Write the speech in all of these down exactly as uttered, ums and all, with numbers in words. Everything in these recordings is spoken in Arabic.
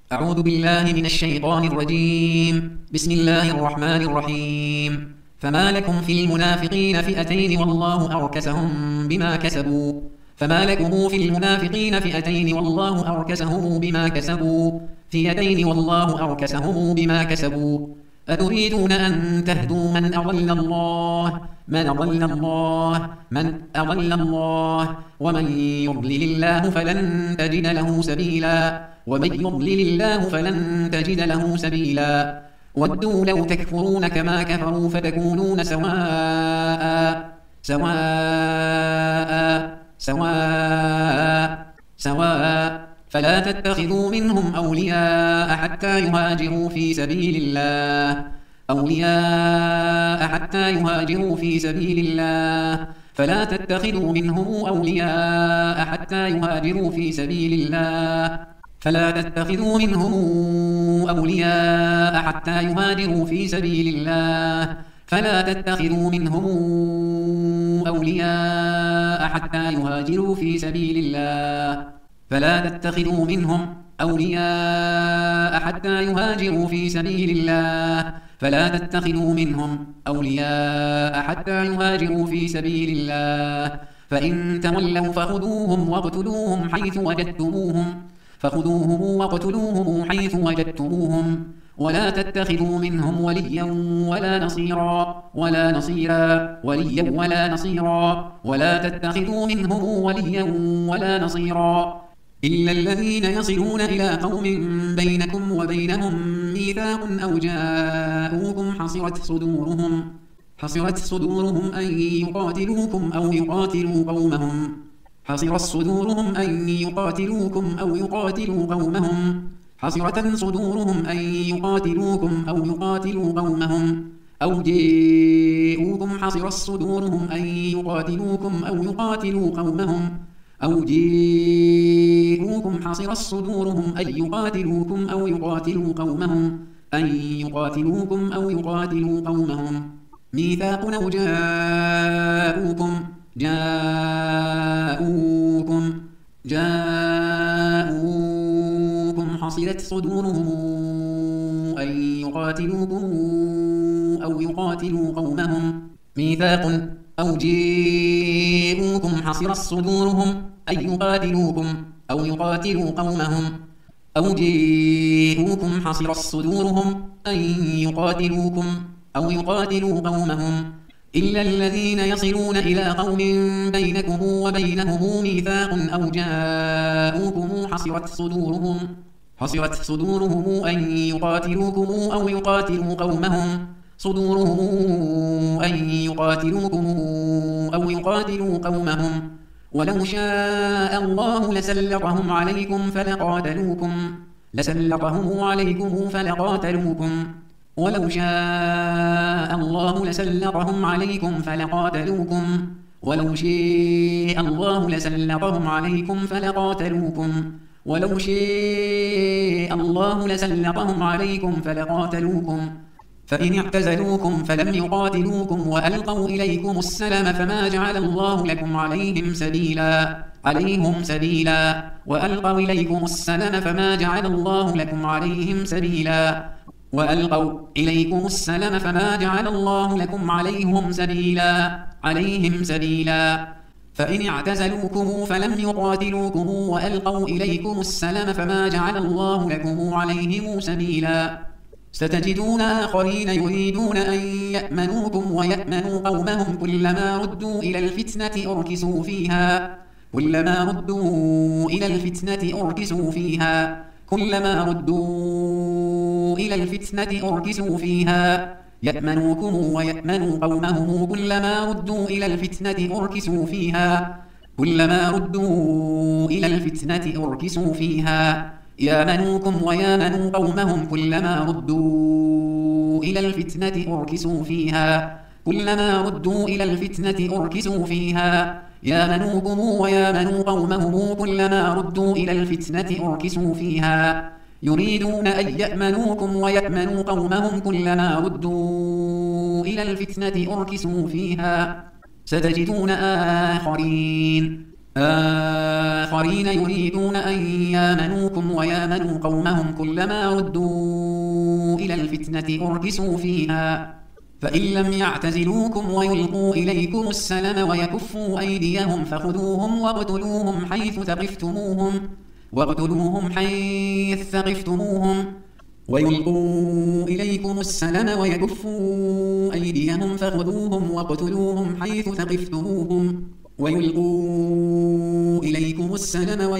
أعوذ بالله من الشيطان الرجيم. بسم الله الرحمن الرحيم. فما لكم في المنافقين فئتين والله أركسهم بما كسبوا فما لكم في المنافقين فئتين والله أركسهم بما كسبوا فئتين والله أركسهم بما كسبوا أتريدون أن تهدوا من أضل الله من أضل الله من أضل الله ومن يضلل الله فلن تجد له سبيلا ومن يضلل الله فلن تجد له سبيلا ودوا لو تكفرون كما كفروا فتكونون سواء سواء سواء سواء فلا تتخذوا منهم أولياء حتى يهاجروا في سبيل الله أولياء حتى يهاجروا في سبيل الله فلا تتخذوا منهم أولياء حتى يهاجروا في سبيل الله فلا تتخذوا منهم أولياء حتى يهاجروا في سبيل الله فلا تتخذوا منهم أولياء حتى يهاجروا في سبيل الله فلا تتخذوا منهم أولياء حتى يهاجروا في سبيل الله فلا تتخذوا منهم أولياء حتى يهاجروا في سبيل الله فإن تولوا فخذوهم واقتلوهم حيث وجدتموهم فخذوهم واقتلوهم حيث وجدتموهم ولا تتخذوا منهم وليا ولا نصيرا ولا نصيرا وليا ولا نصيرا ولا تتخذوا منهم وليا ولا نصيرا إلا الذين يصلون إلى قوم بينكم وبينهم ميثاق أو جاءوكم حصرت صدورهم حصرت صدورهم أن يقاتلوكم أو يقاتلوا قومهم حصرت صدورهم أن يقاتلوكم أو يقاتلوا قومهم حصرت صدورهم أن يقاتلوكم أو يقاتلوا قومهم أو جاءوكم حصرت صدورهم أن يقاتلوكم أو يقاتلوا قومهم أو جاءوكم حصرت صدورهم أن يقاتلوكم أو يقاتلوا قومهم أن يقاتلوكم أو يقاتلوا قومهم ميثاق أو جاءوكم جاءوكم جاءوكم حصرت صدورهم أن يقاتلوكم أو يقاتلوا قومهم ميثاق أو جاءوكم حصرت صدورهم أن يقاتلوكم أو يقاتلوا قومهم أو جاءوكم حصرت صدورهم أن يقاتلوكم أو يقاتلوا قومهم إلا الذين يصلون إلى قوم بينكم وبينهم ميثاق أو جاءوكم حصرت صدورهم حصرت صدورهم أن يقاتلوكم أو يقاتلوا قومهم صدورهم أن يقاتلوكم أو يقاتلوا قومهم ولو شاء الله لسلطهم عليكم فلقاتلوكم لسلطهم عليكم فلقاتلوكم ولو شاء الله لسلطهم عليكم فلقاتلوكم ولو شاء الله لسلطهم عليكم فلقاتلوكم ولو شاء الله لسلطهم عليكم فلقاتلوكم فإن اعتزلوكم فلم يقاتلوكم وألقوا إليكم السلم فما جعل الله لكم عليهم سبيلا عليهم سبيلا وألقوا إليكم السلم فما جعل الله لكم عليهم سبيلا وألقوا إليكم السلم فما جعل الله لكم عليهم سبيلا عليهم سبيلا فإن اعتزلوكم فلم يقاتلوكم وألقوا إليكم السلم فما جعل الله لكم عليهم سبيلا ستجدون آخرين يريدون أن يأمنوكم ويأمنوا قومهم كلما ردوا إلى الفتنة أركسوا فيها كلما ردوا إلى الفتنة أركسوا فيها كلما ردوا إلى الفتنة أركسوا فيها يأمنوكم ويأمنوا قومهم كلما ردوا إلى الفتنة أركسوا فيها كلما ردوا إلى الفتنة أركسوا فيها يامنوكم ويامنوا قومهم كلما ردوا إلى الفتنة أركسوا فيها كلما ردوا إلى الفتنة أركسوا فيها يامنوكم ويامنوا قومهم كلما ردوا إلى الفتنة أركسوا فيها يريدون أن يأمنوكم ويأمنوا قومهم كلما ردوا إلى الفتنة أركسوا فيها ستجدون آخرين آخرين يريدون أن يامنوكم ويامنوا قومهم كلما ردوا إلى الفتنة أركسوا فيها فإن لم يعتزلوكم ويلقوا إليكم السلم ويكفوا أيديهم فخذوهم واقتلوهم حيث ثقفتموهم واقتلوهم حيث ثقفتموهم ويلقوا إليكم السلم ويكفوا أيديهم فخذوهم واقتلوهم حيث ثقفتموهم ويلقوا إليكم السلم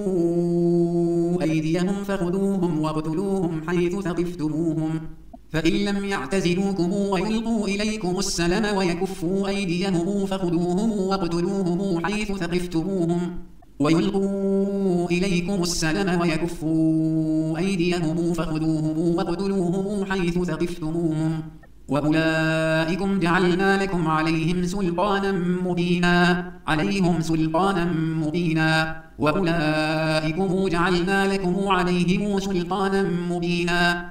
ويكفوا أيديهم فخذوهم واقتلوهم حيث ثقفتموهم فإن لم يعتزلوكم ويلقوا إليكم السلم ويكفوا أيديهم فخذوهم واقتلوهم حيث ثقفتموهم ويلقوا إليكم السلم ويكفوا أيديهم فخذوهم واقتلوهم حيث ثقفتموهم وأولئكم جعلنا لكم عليهم سلطانا مبينا عليهم سلطانا مبينا وأولئكم جعلنا لكم عليهم سلطانا مبينا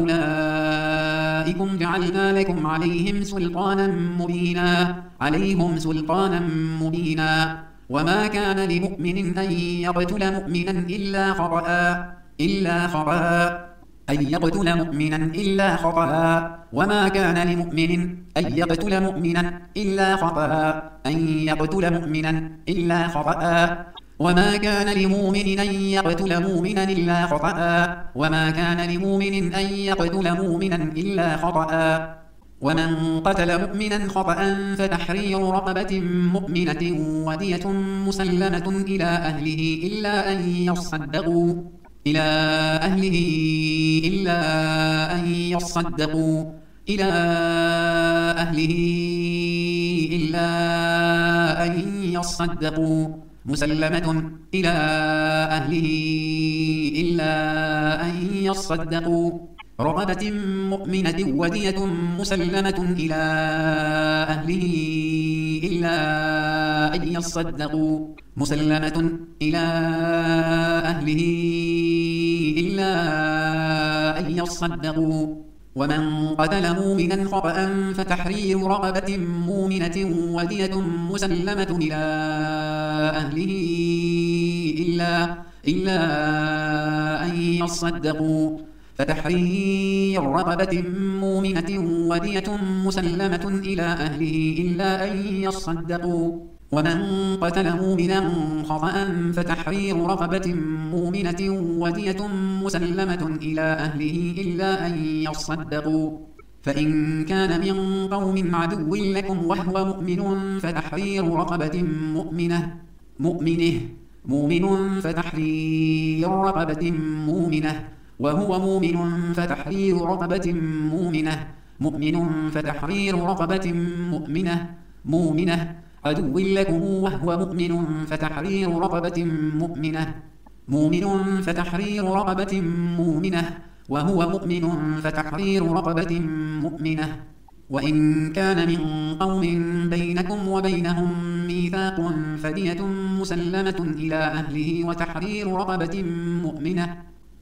وأولئكم جعلنا لكم عليهم سلطانا مبينا عليهم سلطانا مبينا وما كان لمؤمن أن يقتل مؤمنا إلا خطأ إلا خطأ أن يقتل مؤمنا إلا خطأ وما كان لمؤمن أن يقتل مؤمنا إلا خطأ أن يقتل مؤمنا إلا خطأ وما كان لمؤمن أن يقتل مؤمنا إلا خطأ وما كان لمؤمن أن يقتل مؤمنا إلا خطأ ومن قتل مؤمنا خطأ فتحرير رقبة مؤمنة ودية مسلمة إلى أهله إلا أن يصدقوا إلى أهله إلا أن يصدقوا إلى أهله إلا أن يصدقوا مسلمة إلى أهله إلا أن يصدقوا رقبة مؤمنة ودية مسلمة إلى أهله إلا أن يصدقوا مسلمة إلى أهله إلا أن يصدقوا ومن قتل مؤمنا خطأ فتحرير رقبة مؤمنة ودية مسلمة إلى أهله إلا إلا أن يصدقوا فتحرير رقبة مؤمنة ودية مسلمة إلى أهله إلا أن يصدقوا ومن قتل مؤمنا خطأ فتحرير رقبة مؤمنة ودية مسلمة إلى أهله إلا أن يصدقوا فإن كان من قوم عدو لكم وهو مؤمن فتحرير رقبة مؤمنة مؤمنه مؤمن فتحرير رقبة مؤمنة وهو مؤمن فتحرير رقبة مؤمنة مؤمن فتحرير رقبة مؤمنة مؤمنة عدو لكم وهو مؤمن فتحرير رقبة مؤمنة مؤمن فتحرير رقبة مؤمنة وهو مؤمن فتحرير رقبة مؤمنة وإن كان من قوم بينكم وبينهم ميثاق فدية مسلمة إلى أهله وتحرير رقبة مؤمنة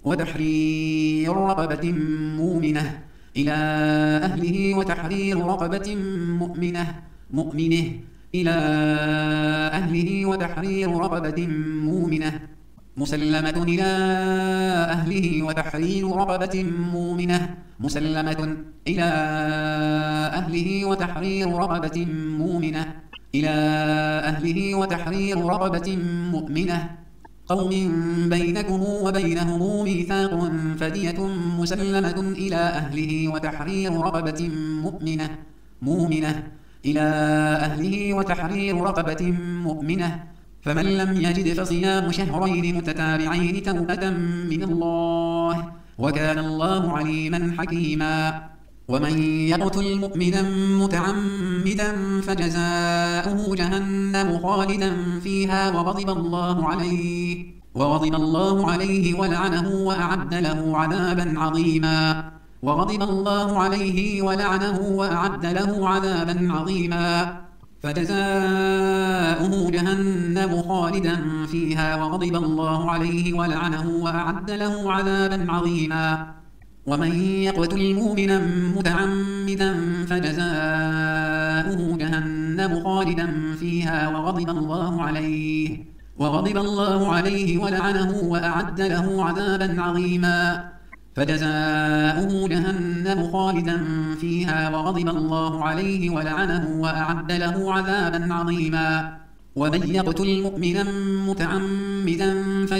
وتحرير رقبة مؤمنة إلى أهله وتحرير رقبة مؤمنة مؤمنه إلى أهله وتحرير رقبة مؤمنة مسلمة إلى أهله وتحرير رقبة مؤمنة مسلمة إلى أهله وتحرير رقبة مؤمنة إلى أهله وتحرير رقبة مؤمنة قوم بينكم وبينهم ميثاق فدية مسلمة إلى أهله وتحرير رقبة مؤمنة مؤمنة إلى أهله وتحرير رقبة مؤمنة فمن لم يجد فصيام شهرين متتابعين توبة من الله وكان الله عليما حكيما ومن يقتل مؤمنا متعمدا فجزاؤه جهنم خالدا فيها وغضب الله عليه وغضب الله عليه ولعنه وأعد له عذابا عظيما وغضب الله عليه ولعنه وأعد له عذابا عظيما فجزاؤه جهنم خالدا فيها وغضب الله عليه ولعنه وأعد له عذابا عظيما ومن يقتل مؤمنا متعمدا فجزاؤه جهنم خالدا فيها وغضب الله عليه وغضب الله عليه ولعنه وأعد له عذابا عظيما فجزاؤه جهنم خالدا فيها وغضب الله عليه ولعنه وأعد له عذابا عظيما ومن يقتل مؤمنا متعمدا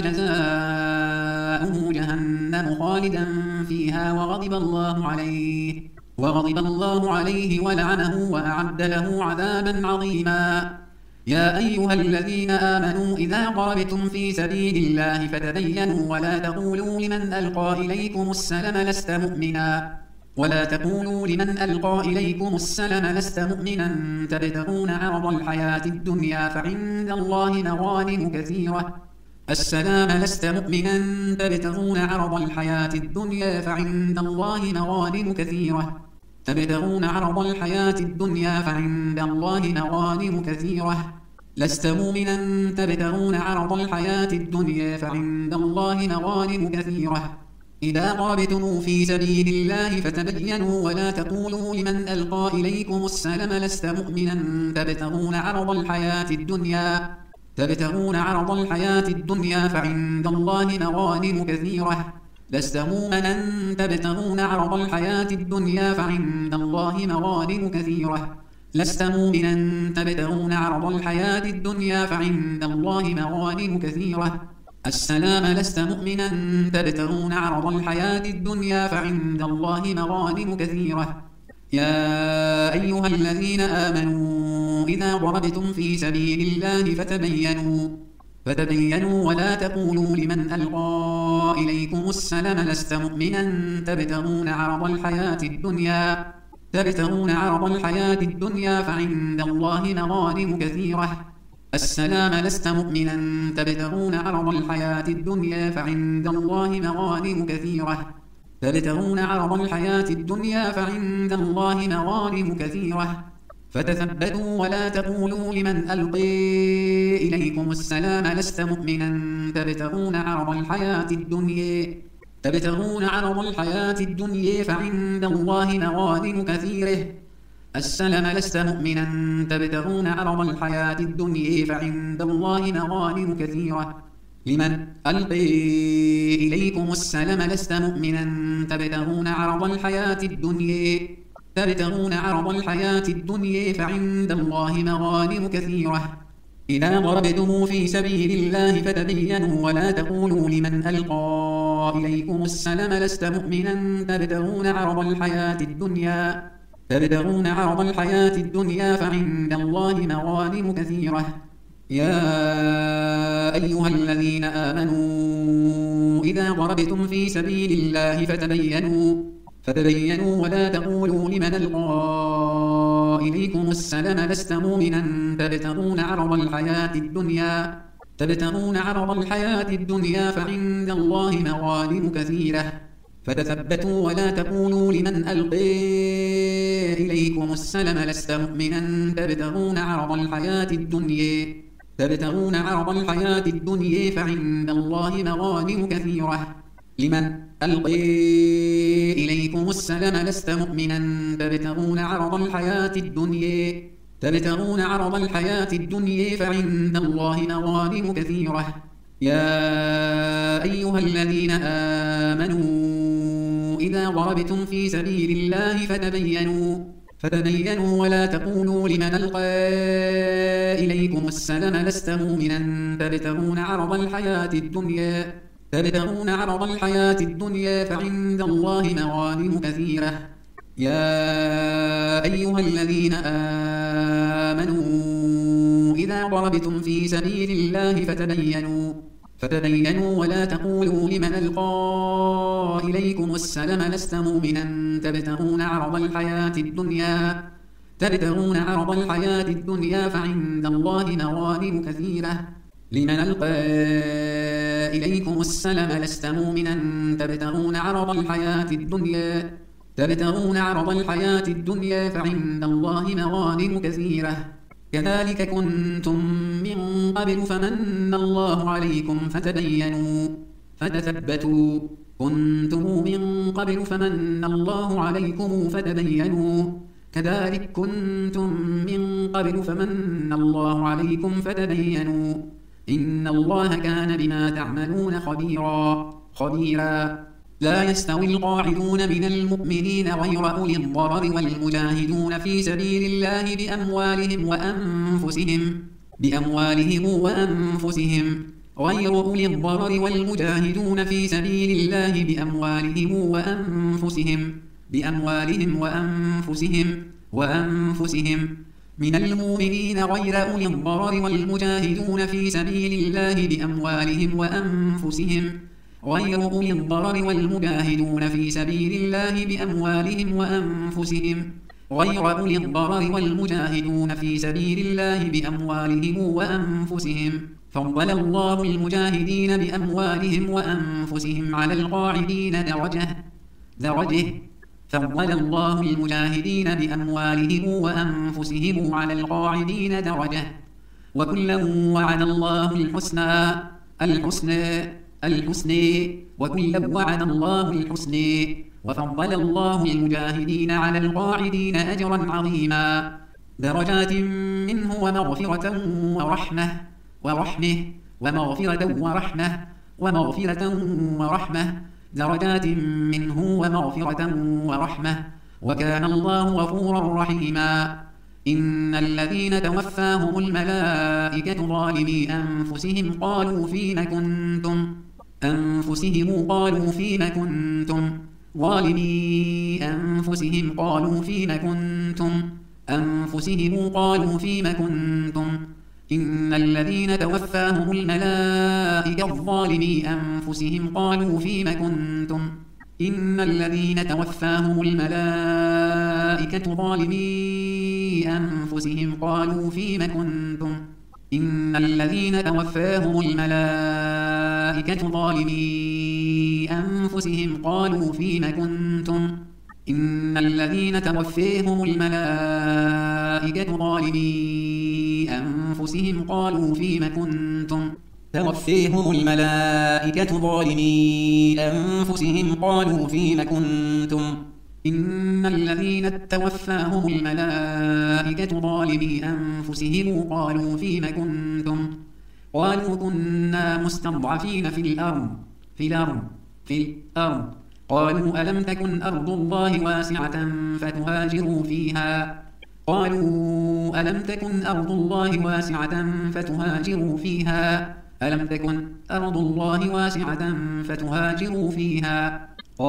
فجزاؤه جهنم خالدا فيها وغضب الله عليه وغضب الله عليه ولعنه وأعد له عذابا عظيما يا أيها الذين آمنوا إذا ضربتم في سبيل الله فتبينوا ولا تقولوا لمن ألقى إليكم السلم لست مؤمنا ولا تقولوا لمن ألقى إليكم السلم لست مؤمنا تبتغون عرض الحياة الدنيا فعند الله مغانم كثيرة السلام لست مؤمنا تبتغون عرض الحياة الدنيا فعند الله مغانم كثيرة تبتغون عرض الحياة الدنيا فعند الله مغانم كثيرة لست مؤمنا تبتغون عرض الحياة الدنيا فعند الله مغانم كثيرة إذا ضربتم في سبيل الله فتبينوا ولا تقولوا لمن ألقى إليكم السلم لست مؤمنا تبتغون عرض الحياة الدنيا تبتغون عرض الحياة الدنيا فعند الله مغانم كثيرة لست مؤمنا تبتغون عرض الحياة الدنيا فعند الله مغانم كثيرة لست مؤمنا تبتغون عرض الحياة الدنيا فعند الله مغانم كثيرة السلام لست مؤمنا تبتغون عرض الحياة الدنيا فعند الله مغانم كثيرة يا أيها الذين آمنوا إذا ضربتم في سبيل الله فتبينوا فتبينوا ولا تقولوا لمن ألقى إليكم السلم لست مؤمنا تبتغون عرض الحياة الدنيا تبتغون عرض الحياة الدنيا فعند الله مغانم كثيرة السلام لست مؤمنا تبتغون عرض الحياة الدنيا فعند الله مغانم كثيرة تبتغون عرض الحياة الدنيا فعند الله مغانم كثيرة فتثبتوا ولا تقولوا لمن ألقي إليكم السلام لست مؤمنا تبتغون عرض الحياة الدنيا تبتغون عرض الحياة الدنيا فعند الله مغانم كثيرة السلم لست مؤمنا تبتغون عرض الحياة الدنيا فعند الله مغانم كثيرة لمن ألقي إليكم السلم لست مؤمنا تبتغون عرض الحياة الدنيا تبتغون عرض الحياة الدنيا فعند الله مغانم كثيرة إذا ضربتم في سبيل الله فتبينوا ولا تقولوا لمن ألقى إليكم السلم لست مؤمنا تبتغون عرض الحياة الدنيا تبتغون عرض الحياة الدنيا فعند الله مغانم كثيرة يا أيها الذين آمنوا إذا ضربتم في سبيل الله فتبينوا فتبينوا ولا تقولوا لمن ألقى إليكم السلم لست مؤمنا تبتغون عرض الحياة الدنيا تبتغون عرض الحياة الدنيا فعند الله مغانم كثيرة فتثبتوا ولا تقولوا لمن ألقي إليكم السلم لست مؤمنا تبتغون عرض الحياة الدنيا تبتغون عرض الحياة الدنيا فعند الله مغانم كثيرة لمن ألقي إليكم السلم لست مؤمنا تبتغون عرض الحياة الدنيا تبتغون عرض الحياة الدنيا فعند الله مغانم كثيرة يا أيها الذين آمنوا إذا ضربتم في سبيل الله فتبينوا فتبينوا ولا تقولوا لمن ألقى إليكم السلم لست مؤمنا تبتغون عرض الحياة الدنيا تبتغون عرض الحياة الدنيا فعند الله مغانم كثيرة يا أيها الذين آمنوا إذا ضربتم في سبيل الله فتبينوا فتبينوا ولا تقولوا لمن ألقى إليكم السلم لست مؤمنا تبتغون عرض الحياة الدنيا تبتغون عرض الحياة الدنيا فعند الله مغانم كثيرة لمن ألقى إليكم السلم لست مؤمنا تبتغون عرض الحياة الدنيا تبتغون عرض الحياة الدنيا فعند الله مغانم كثيرة كذلك كنتم من قبل فمن الله عليكم فتبينوا فتثبتوا كنتم من قبل فمن الله عليكم فتبينوا كذلك كنتم من قبل فمن الله عليكم فتبينوا إن الله كان بما تعملون خبيرا خبيرا لا يستوي القاعدون من المؤمنين غير أولي الضرر والمجاهدون في سبيل الله بأموالهم وأنفسهم بأموالهم وأنفسهم غير أولي الضرر والمجاهدون في سبيل الله بأموالهم وأنفسهم بأموالهم وأنفسهم وأنفسهم من المؤمنين غير أولي الضرر والمجاهدون في سبيل الله بأموالهم وأنفسهم غير أولي الضرر والمجاهدون في سبيل الله بأموالهم وأنفسهم غير أولي الضرر والمجاهدون في سبيل الله بأموالهم وأنفسهم فضل الله المجاهدين بأموالهم وأنفسهم على القاعدين درجة درجة فضل الله المجاهدين بأموالهم وأنفسهم على القاعدين درجة وكلا وعد الله الحسنى الحسنى الحسنى وكلا وعد الله الحسنى وفضل الله المجاهدين على القاعدين أجرا عظيما درجات منه ومغفرة ورحمة ورحمة ومغفرة ورحمة ومغفرة ورحمة درجات منه ومغفرة ورحمة وكان الله غفورا رحيما إن الذين توفاهم الملائكة ظالمي أنفسهم قالوا فيم كنتم أنفسهم قالوا فيم كنتم ظالمي أنفسهم قالوا فيم كنتم أنفسهم قالوا فيم كنتم إن الذين توفاهم الملائكة ظالمي أنفسهم قالوا فيم كنتم إن الذين توفاهم الملائكة ظالمي أنفسهم قالوا فيم كنتم إن الذين توفاهم الملائكة ظالمي أنفسهم قالوا فيم كنتم إن الذين توفاهم الملائكة ظالمي أنفسهم قالوا فيم كنتم توفيهم الملائكة ظالمي أنفسهم قالوا فيم كنتم إن الذين توفاهم الملائكة ظالمي أنفسهم قالوا فيم كنتم قالوا كنا مستضعفين في الأرض في الأرض في الأرض قالوا ألم تكن أرض الله واسعة فتهاجروا فيها قالوا ألم تكن أرض الله واسعة فتهاجروا فيها ألم تكن أرض الله واسعة فتهاجروا فيها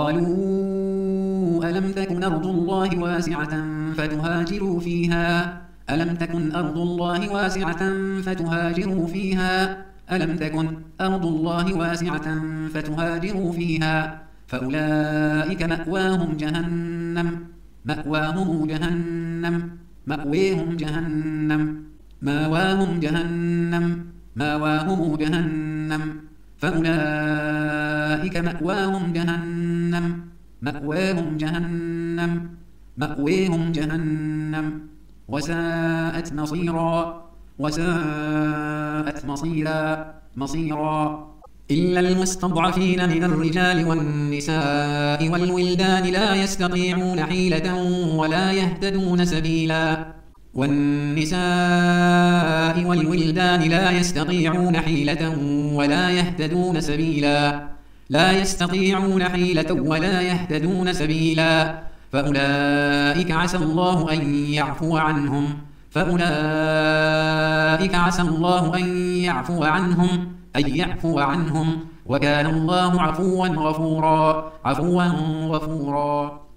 قالوا ألم تكن أرض الله واسعة فتهاجروا فيها ألم تكن أرض الله واسعة فتهاجروا فيها ألم تكن أرض الله واسعة فتهاجروا فيها فأولئك مأواهم جهنم مأواهم جهنم مأويهم جهنم ماواهم جهنم ماواهم جهنم فأولئك مأواهم جهنم مأواهم جهنم مأويهم جهنم وساءت مصيرا وساءت مصيرا مصيرا إلا المستضعفين من الرجال والنساء والولدان لا يستطيعون حيلة ولا يهتدون سبيلا والنساء والولدان لا يستطيعون حيلة ولا يهتدون سبيلا لا يستطيعون حيلة ولا يهتدون سبيلا فأولئك عسى الله أن يعفو عنهم فأولئك عسى الله أن يعفو عنهم أن يعفو عنهم وكان الله عفوا غفورا عفوا غفورا